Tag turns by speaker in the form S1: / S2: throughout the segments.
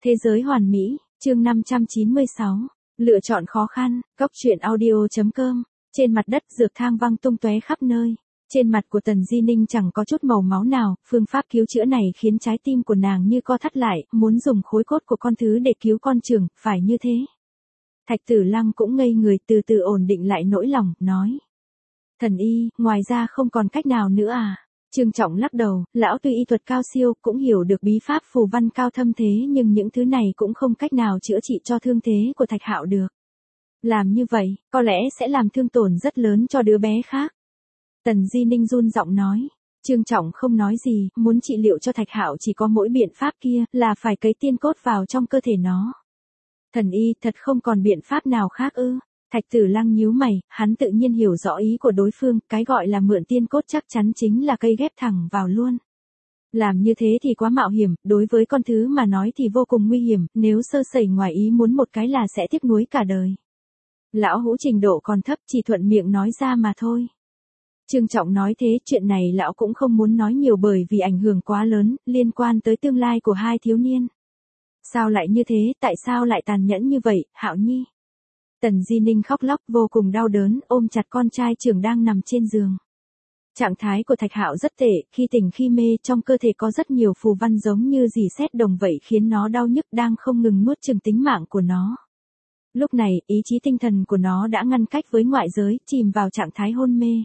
S1: Thế giới hoàn mỹ, chương 596. Lựa chọn khó khăn, Cóc truyện audio.com. Trên mặt đất dược thang văng tung tóe khắp nơi. Trên mặt của Tần Di Ninh chẳng có chút màu máu nào, phương pháp cứu chữa này khiến trái tim của nàng như co thắt lại, muốn dùng khối cốt của con thứ để cứu con Trường, phải như thế. Thạch Tử Lăng cũng ngây người, từ từ ổn định lại nỗi lòng, nói. Thần y, ngoài ra không còn cách nào nữa à? Trương Trọng lắc đầu, lão tuy y thuật cao siêu, cũng hiểu được bí pháp phù văn cao thâm thế, nhưng những thứ này cũng không cách nào chữa trị cho thương thế của Thạch Hạo được. Làm như vậy, có lẽ sẽ làm thương tổn rất lớn cho đứa bé khác. Tần Di Ninh run giọng nói. Trương Trọng không nói gì, muốn trị liệu cho Thạch Hạo chỉ có mỗi biện pháp kia, là phải cấy tiên cốt vào trong cơ thể nó. Thần y, thật không còn biện pháp nào khác ư? Thạch Tử Lăng nhíu mày, hắn tự nhiên hiểu rõ ý của đối phương, cái gọi là mượn tiên cốt chắc chắn chính là cây ghép thẳng vào luôn. Làm như thế thì quá mạo hiểm, đối với con thứ mà nói thì vô cùng nguy hiểm, nếu sơ sẩy ngoài ý muốn một cái là sẽ tiếc nuối cả đời. Lão Hữu trình độ còn thấp, chỉ thuận miệng nói ra mà thôi. Trương Trọng nói thế, chuyện này lão cũng không muốn nói nhiều bởi vì ảnh hưởng quá lớn, liên quan tới tương lai của hai thiếu niên. Sao lại như thế, tại sao lại tàn nhẫn như vậy, Hạo Nhi? Tần Di Ninh khóc lóc vô cùng đau đớn, ôm chặt con trai trưởng đang nằm trên giường. Trạng thái của Thạch Hạo rất tệ, khi tỉnh khi mê, trong cơ thể có rất nhiều phù văn giống như rỉ sét đồng vậy khiến nó đau nhức, đang không ngừng nuốt chửng tính mạng của nó. Lúc này, ý chí tinh thần của nó đã ngăn cách với ngoại giới, chìm vào trạng thái hôn mê.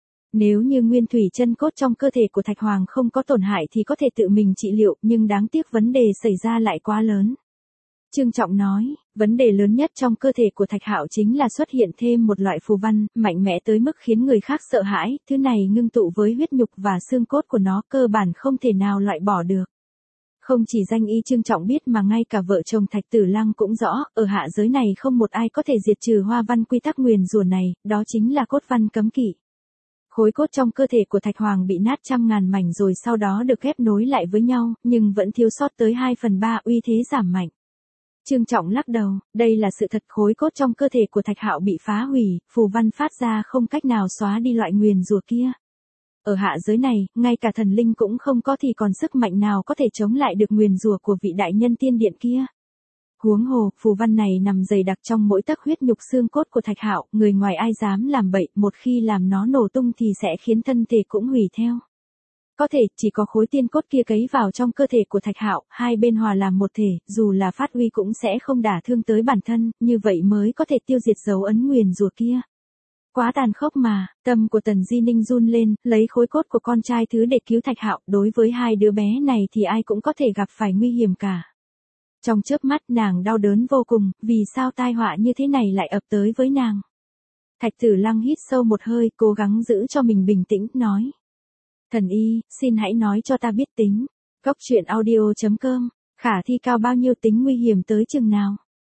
S1: Nếu như nguyên thủy chân cốt trong cơ thể của Thạch Hoàng không có tổn hại thì có thể tự mình trị liệu, nhưng đáng tiếc vấn đề xảy ra lại quá lớn. Trương Trọng nói, vấn đề lớn nhất trong cơ thể của Thạch Hạo chính là xuất hiện thêm một loại phù văn, mạnh mẽ tới mức khiến người khác sợ hãi, thứ này ngưng tụ với huyết nhục và xương cốt của nó, cơ bản không thể nào loại bỏ được. Không chỉ danh y Trương Trọng biết mà ngay cả vợ chồng Thạch Tử Lăng cũng rõ, ở hạ giới này không một ai có thể diệt trừ hoa văn quy tắc nguyền rủa này, đó chính là cốt văn cấm kỵ. Khối cốt trong cơ thể của Thạch Hoàng bị nát trăm ngàn mảnh rồi sau đó được ghép nối lại với nhau, nhưng vẫn thiếu sót tới 2/3, uy thế giảm mạnh. Trương Trọng lắc đầu, đây là sự thật, khối cốt trong cơ thể của Thạch Hạo bị phá hủy, phù văn phát ra không cách nào xóa đi loại nguyền rủa kia. Ở hạ giới này, ngay cả thần linh cũng không có thì còn sức mạnh nào có thể chống lại được nguyền rủa của vị đại nhân tiên điện kia. Huống hồ, phù văn này nằm dày đặc trong mỗi tấc huyết nhục xương cốt của Thạch Hạo, người ngoài ai dám làm bậy, một khi làm nó nổ tung thì sẽ khiến thân thể cũng hủy theo. Có thể, chỉ có khối tiên cốt kia cấy vào trong cơ thể của Thạch Hạo, hai bên hòa làm một thể, dù là phát huy cũng sẽ không đả thương tới bản thân, như vậy mới có thể tiêu diệt dấu ấn nguyền rủa kia. Quá tàn khốc mà, tâm của Tần Di Ninh run lên, lấy khối cốt của con trai thứ để cứu Thạch Hạo, đối với hai đứa bé này thì ai cũng có thể gặp phải nguy hiểm cả. Trong chớp mắt nàng đau đớn vô cùng, vì sao tai họa như thế này lại ập tới với nàng. Thạch Tử Lăng hít sâu một hơi, cố gắng giữ cho mình bình tĩnh, nói. Thần y, xin hãy nói cho ta biết tính. Cóc truyện audio.com, khả thi cao bao nhiêu, tính nguy hiểm tới chừng nào?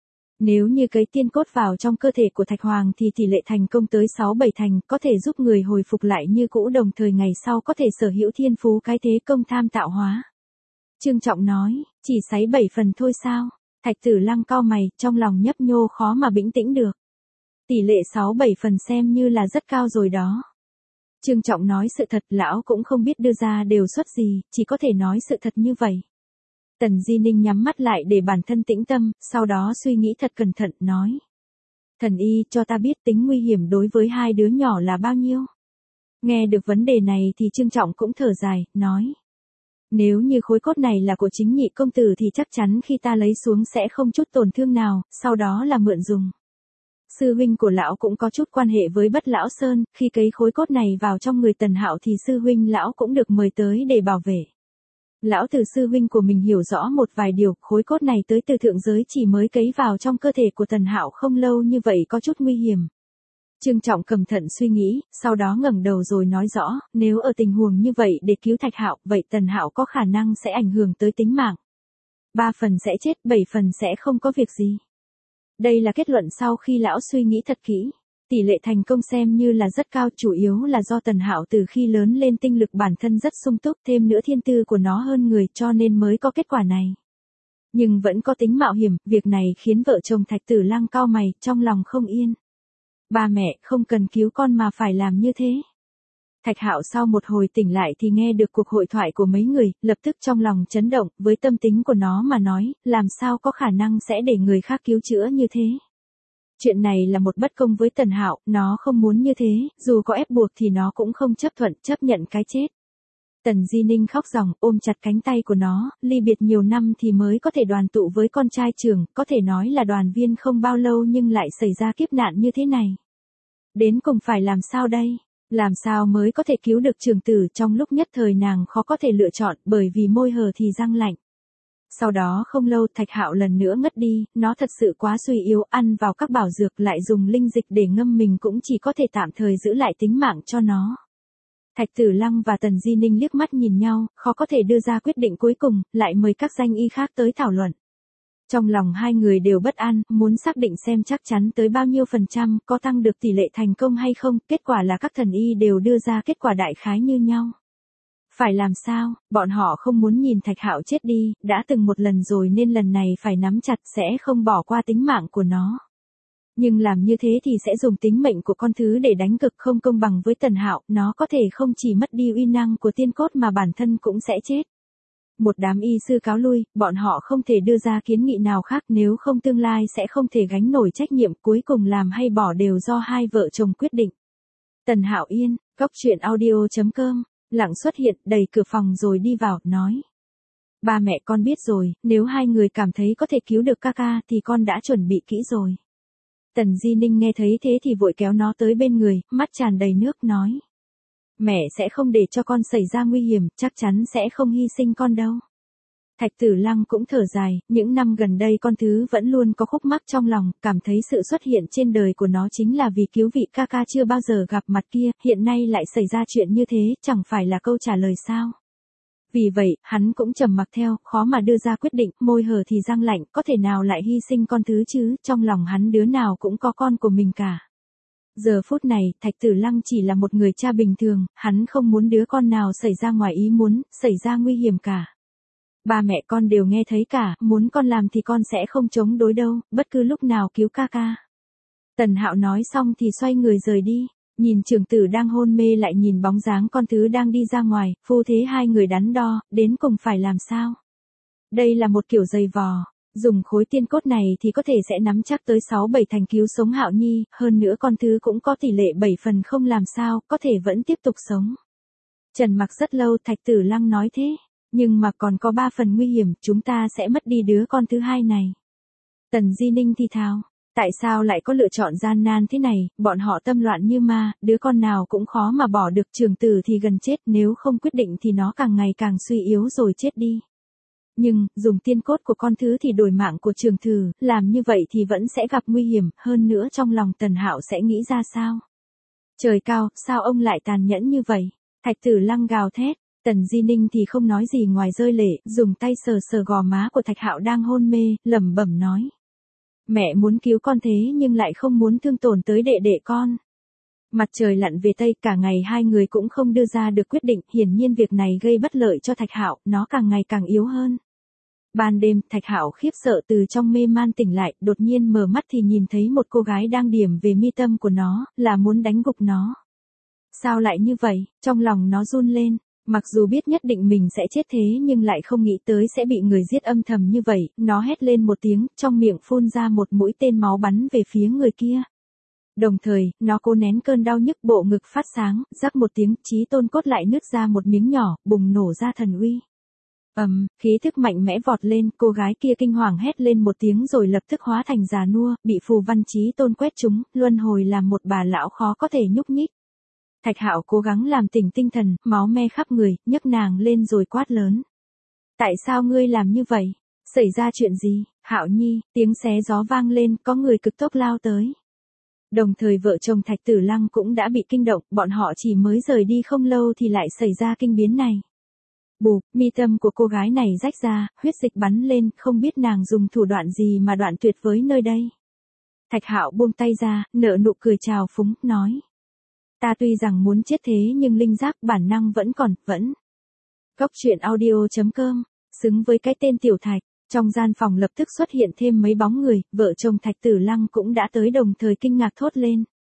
S1: Nếu như cấy tiên cốt vào trong cơ thể của Thạch Hoàng thì tỷ lệ thành công tới 6-7 thành, có thể giúp người hồi phục lại như cũ, đồng thời ngày sau có thể sở hữu thiên phú cái thế công tham tạo hóa. Trương Trọng nói, chỉ 6-7 phần thôi sao? Thạch Tử Lăng cau mày, trong lòng nhấp nhô khó mà bình tĩnh được. Tỷ lệ 6-7 phần xem như là rất cao rồi đó. Trương Trọng nói sự thật, lão cũng không biết đưa ra đều suất gì, chỉ có thể nói sự thật như vậy. Tần Di Ninh nhắm mắt lại để bản thân tĩnh tâm, sau đó suy nghĩ thật cẩn thận, nói. Thần y, cho ta biết tính nguy hiểm đối với hai đứa nhỏ là bao nhiêu? Nghe được vấn đề này thì Trương Trọng cũng thở dài, nói. Nếu như khối cốt này là của chính nhị công tử thì chắc chắn khi ta lấy xuống sẽ không chút tổn thương nào, sau đó là mượn dùng. Sư huynh của lão cũng có chút quan hệ với Bất Lão Sơn, khi cấy khối cốt này vào trong người Tần Hạo thì sư huynh lão cũng được mời tới để bảo vệ. Lão từ sư huynh của mình hiểu rõ một vài điều, khối cốt này tới từ thượng giới chỉ mới cấy vào trong cơ thể của Tần Hạo không lâu như vậy có chút nguy hiểm. Trương Trọng cẩn thận suy nghĩ, sau đó ngẩng đầu rồi nói rõ, nếu ở tình huống như vậy để cứu Thạch Hạo, vậy Tần Hạo có khả năng sẽ ảnh hưởng tới tính mạng. 3 phần sẽ chết, 7 phần sẽ không có việc gì. Đây là kết luận sau khi lão suy nghĩ thật kỹ. Tỷ lệ thành công xem như là rất cao, chủ yếu là do Tần Hạo từ khi lớn lên tinh lực bản thân rất sung túc, thêm nữa thiên tư của nó hơn người cho nên mới có kết quả này. Nhưng vẫn có tính mạo hiểm, việc này khiến vợ chồng Thạch Tử Lăng cau mày, trong lòng không yên. Ba mẹ, không cần cứu con mà phải làm như thế. Thạch Hạo sau một hồi tỉnh lại thì nghe được cuộc hội thoại của mấy người, lập tức trong lòng chấn động, với tâm tính của nó mà nói, làm sao có khả năng sẽ để người khác cứu chữa như thế. Chuyện này là một bất công với Tần Hạo, nó không muốn như thế, dù có ép buộc thì nó cũng không chấp thuận, chấp nhận cái chết. Tần Di Ninh khóc ròng, ôm chặt cánh tay của nó, ly biệt nhiều năm thì mới có thể đoàn tụ với con trai trường, có thể nói là đoàn viên không bao lâu nhưng lại xảy ra kiếp nạn như thế này. Đến cùng phải làm sao đây? Làm sao mới có thể cứu được trường tử? Trong lúc nhất thời nàng khó có thể lựa chọn, bởi vì môi hờ thì răng lạnh. Sau đó không lâu Thạch Hạo lần nữa ngất đi, nó thật sự quá suy yếu, ăn vào các bảo dược lại dùng linh dịch để ngâm mình cũng chỉ có thể tạm thời giữ lại tính mạng cho nó. Thạch Tử Lăng và Tần Di Ninh liếc mắt nhìn nhau, khó có thể đưa ra quyết định cuối cùng, lại mời các danh y khác tới thảo luận. Trong lòng hai người đều bất an, muốn xác định xem chắc chắn tới bao nhiêu %, có tăng được tỷ lệ thành công hay không, kết quả là các thần y đều đưa ra kết quả đại khái như nhau. Phải làm sao, bọn họ không muốn nhìn Thạch Hạo chết đi, đã từng một lần rồi nên lần này phải nắm chặt sẽ không bỏ qua tính mạng của nó. Nhưng làm như thế thì sẽ dùng tính mệnh của con thứ để đánh cực, không công bằng với Tần Hạo, nó có thể không chỉ mất đi uy năng của tiên cốt mà bản thân cũng sẽ chết. Một đám y sư cáo lui, bọn họ không thể đưa ra kiến nghị nào khác, nếu không tương lai sẽ không thể gánh nổi trách nhiệm, cuối cùng làm hay bỏ đều do hai vợ chồng quyết định. Tần Hạo yên, góc truyện audio.com, lặng xuất hiện, đẩy cửa phòng rồi đi vào, nói. Ba mẹ con biết rồi, nếu hai người cảm thấy có thể cứu được ca ca thì con đã chuẩn bị kỹ rồi. Tần Di Ninh nghe thấy thế thì vội kéo nó tới bên người, mắt tràn đầy nước, nói. Mẹ sẽ không để cho con xảy ra nguy hiểm, chắc chắn sẽ không hy sinh con đâu. Thạch Tử Lăng cũng thở dài, những năm gần đây con thứ vẫn luôn có khúc mắc trong lòng, cảm thấy sự xuất hiện trên đời của nó chính là vì cứu vị ca ca chưa bao giờ gặp mặt kia, hiện nay lại xảy ra chuyện như thế, chẳng phải là câu trả lời sao. Vì vậy, hắn cũng trầm mặc theo, khó mà đưa ra quyết định, môi hở thì răng lạnh, có thể nào lại hy sinh con thứ chứ, trong lòng hắn đứa nào cũng có con của mình cả. Giờ phút này, Thạch Tử Lăng chỉ là một người cha bình thường, hắn không muốn đứa con nào xảy ra ngoài ý muốn, xảy ra nguy hiểm cả. Ba mẹ con đều nghe thấy cả, muốn con làm thì con sẽ không chống đối đâu, bất cứ lúc nào cứu ca ca. Tần Hạo nói xong thì xoay người rời đi, nhìn trưởng tử đang hôn mê lại nhìn bóng dáng con thứ đang đi ra ngoài, phu thế hai người đắn đo, đến cùng phải làm sao. Đây là một kiểu giày vò. Dùng khối tiên cốt này thì có thể sẽ nắm chắc tới 6-7 thành cứu sống Hạo Nhi, hơn nữa con thứ cũng có tỷ lệ 7 phần không làm sao, có thể vẫn tiếp tục sống. Trần mặc rất lâu, Thạch Tử Lăng nói thế, nhưng mà còn có 3 phần nguy hiểm, chúng ta sẽ mất đi đứa con thứ hai này. Tần Di Ninh thì thào, tại sao lại có lựa chọn gian nan thế này, bọn họ tâm loạn như ma, đứa con nào cũng khó mà bỏ được, trường tử thì gần chết, nếu không quyết định thì nó càng ngày càng suy yếu rồi chết đi. Nhưng, dùng tiên cốt của con thứ thì đổi mạng của trường tử, làm như vậy thì vẫn sẽ gặp nguy hiểm, hơn nữa trong lòng Tần Hạo sẽ nghĩ ra sao? Trời cao, sao ông lại tàn nhẫn như vậy? Thạch Tử Lăng gào thét, Tần Di Ninh thì không nói gì ngoài rơi lệ, dùng tay sờ sờ gò má của Thạch Hạo đang hôn mê, lẩm bẩm nói. Mẹ muốn cứu con thế nhưng lại không muốn thương tổn tới đệ đệ con. Mặt trời lặn về Tây, cả ngày hai người cũng không đưa ra được quyết định, hiển nhiên việc này gây bất lợi cho Thạch Hạo, nó càng ngày càng yếu hơn. Ban đêm, Thạch Hạo khiếp sợ từ trong mê man tỉnh lại, đột nhiên mở mắt thì nhìn thấy một cô gái đang điểm về mi tâm của nó, là muốn đánh gục nó. Sao lại như vậy? Trong lòng nó run lên, mặc dù biết nhất định mình sẽ chết thế nhưng lại không nghĩ tới sẽ bị người giết âm thầm như vậy, nó hét lên một tiếng, trong miệng phun ra một mũi tên máu bắn về phía người kia. Đồng thời, nó cố nén cơn đau nhức, bộ ngực phát sáng, rắc một tiếng, chí tôn cốt lại nứt ra một miếng nhỏ, bùng nổ ra thần uy. Khí thức mạnh mẽ vọt lên, cô gái kia kinh hoàng hét lên một tiếng rồi lập tức hóa thành già nua, bị phù văn chí tôn quét trúng, luân hồi làm một bà lão khó có thể nhúc nhích. Thạch Hạo cố gắng làm tỉnh tinh thần, máu me khắp người, nhấc nàng lên rồi quát lớn. Tại sao ngươi làm như vậy? Xảy ra chuyện gì? Hạo Nhi, tiếng xé gió vang lên, có người cực tốc lao tới. Đồng thời vợ chồng Thạch Tử Lăng cũng đã bị kinh động, bọn họ chỉ mới rời đi không lâu thì lại xảy ra kinh biến này. Bụp, mi tâm của cô gái này rách ra, huyết dịch bắn lên, không biết nàng dùng thủ đoạn gì mà đoạn tuyệt với nơi đây. Thạch Hạo buông tay ra, nở nụ cười trào phúng, nói. Ta tuy rằng muốn chết thế nhưng linh giác bản năng vẫn còn, vẫn. Góc truyện audio.com, xứng với cái tên Tiểu Thạch, trong gian phòng lập tức xuất hiện thêm mấy bóng người, vợ chồng Thạch Tử Lăng cũng đã tới đồng thời kinh ngạc thốt lên.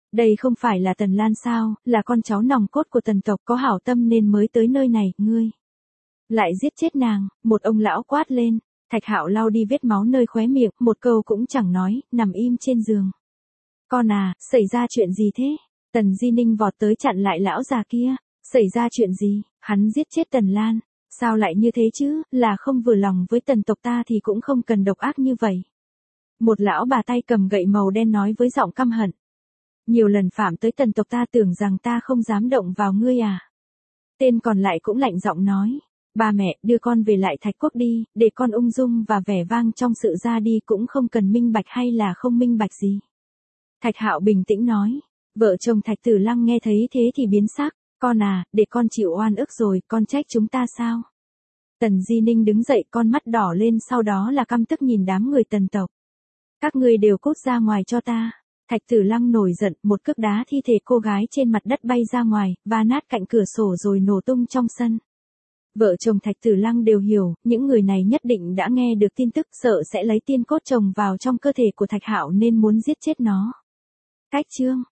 S1: Đây không phải là Tần Lan sao, là con cháu nòng cốt của Tần tộc có hảo tâm nên mới tới nơi này, ngươi lại giết chết nàng, một ông lão quát lên. Thạch Hạo lau đi vết máu nơi khóe miệng, một câu cũng chẳng nói, nằm im trên giường. Con à, xảy ra chuyện gì thế? Tần Di Ninh vọt tới chặn lại lão già kia. Xảy ra chuyện gì? Hắn giết chết Tần Lan. Sao lại như thế chứ, là không vừa lòng với Tần tộc ta thì cũng không cần độc ác như vậy. Một lão bà tay cầm gậy màu đen nói với giọng căm hận. Nhiều lần phạm tới Tần tộc ta tưởng rằng ta không dám động vào ngươi à? Tên còn lại cũng lạnh giọng nói. Ba mẹ, đưa con về lại Thạch Quốc đi, để con ung dung và vẻ vang trong sự ra đi cũng không cần minh bạch hay là không minh bạch gì. Thạch Hạo bình tĩnh nói. Vợ chồng Thạch Tử Lăng nghe thấy thế thì biến sắc. Con à, để con chịu oan ức rồi, con trách chúng ta sao? Tần Di Ninh đứng dậy, con mắt đỏ lên, sau đó là căm tức nhìn đám người Tần tộc. Các ngươi đều cút ra ngoài cho ta. Thạch Tử Lăng nổi giận, một cước đá thi thể cô gái trên mặt đất bay ra ngoài, và nát cạnh cửa sổ rồi nổ tung trong sân. Vợ chồng Thạch Tử Lăng đều hiểu, những người này nhất định đã nghe được tin tức, sợ sẽ lấy tiên cốt chồng vào trong cơ thể của Thạch Hạo nên muốn giết chết nó. Cách chương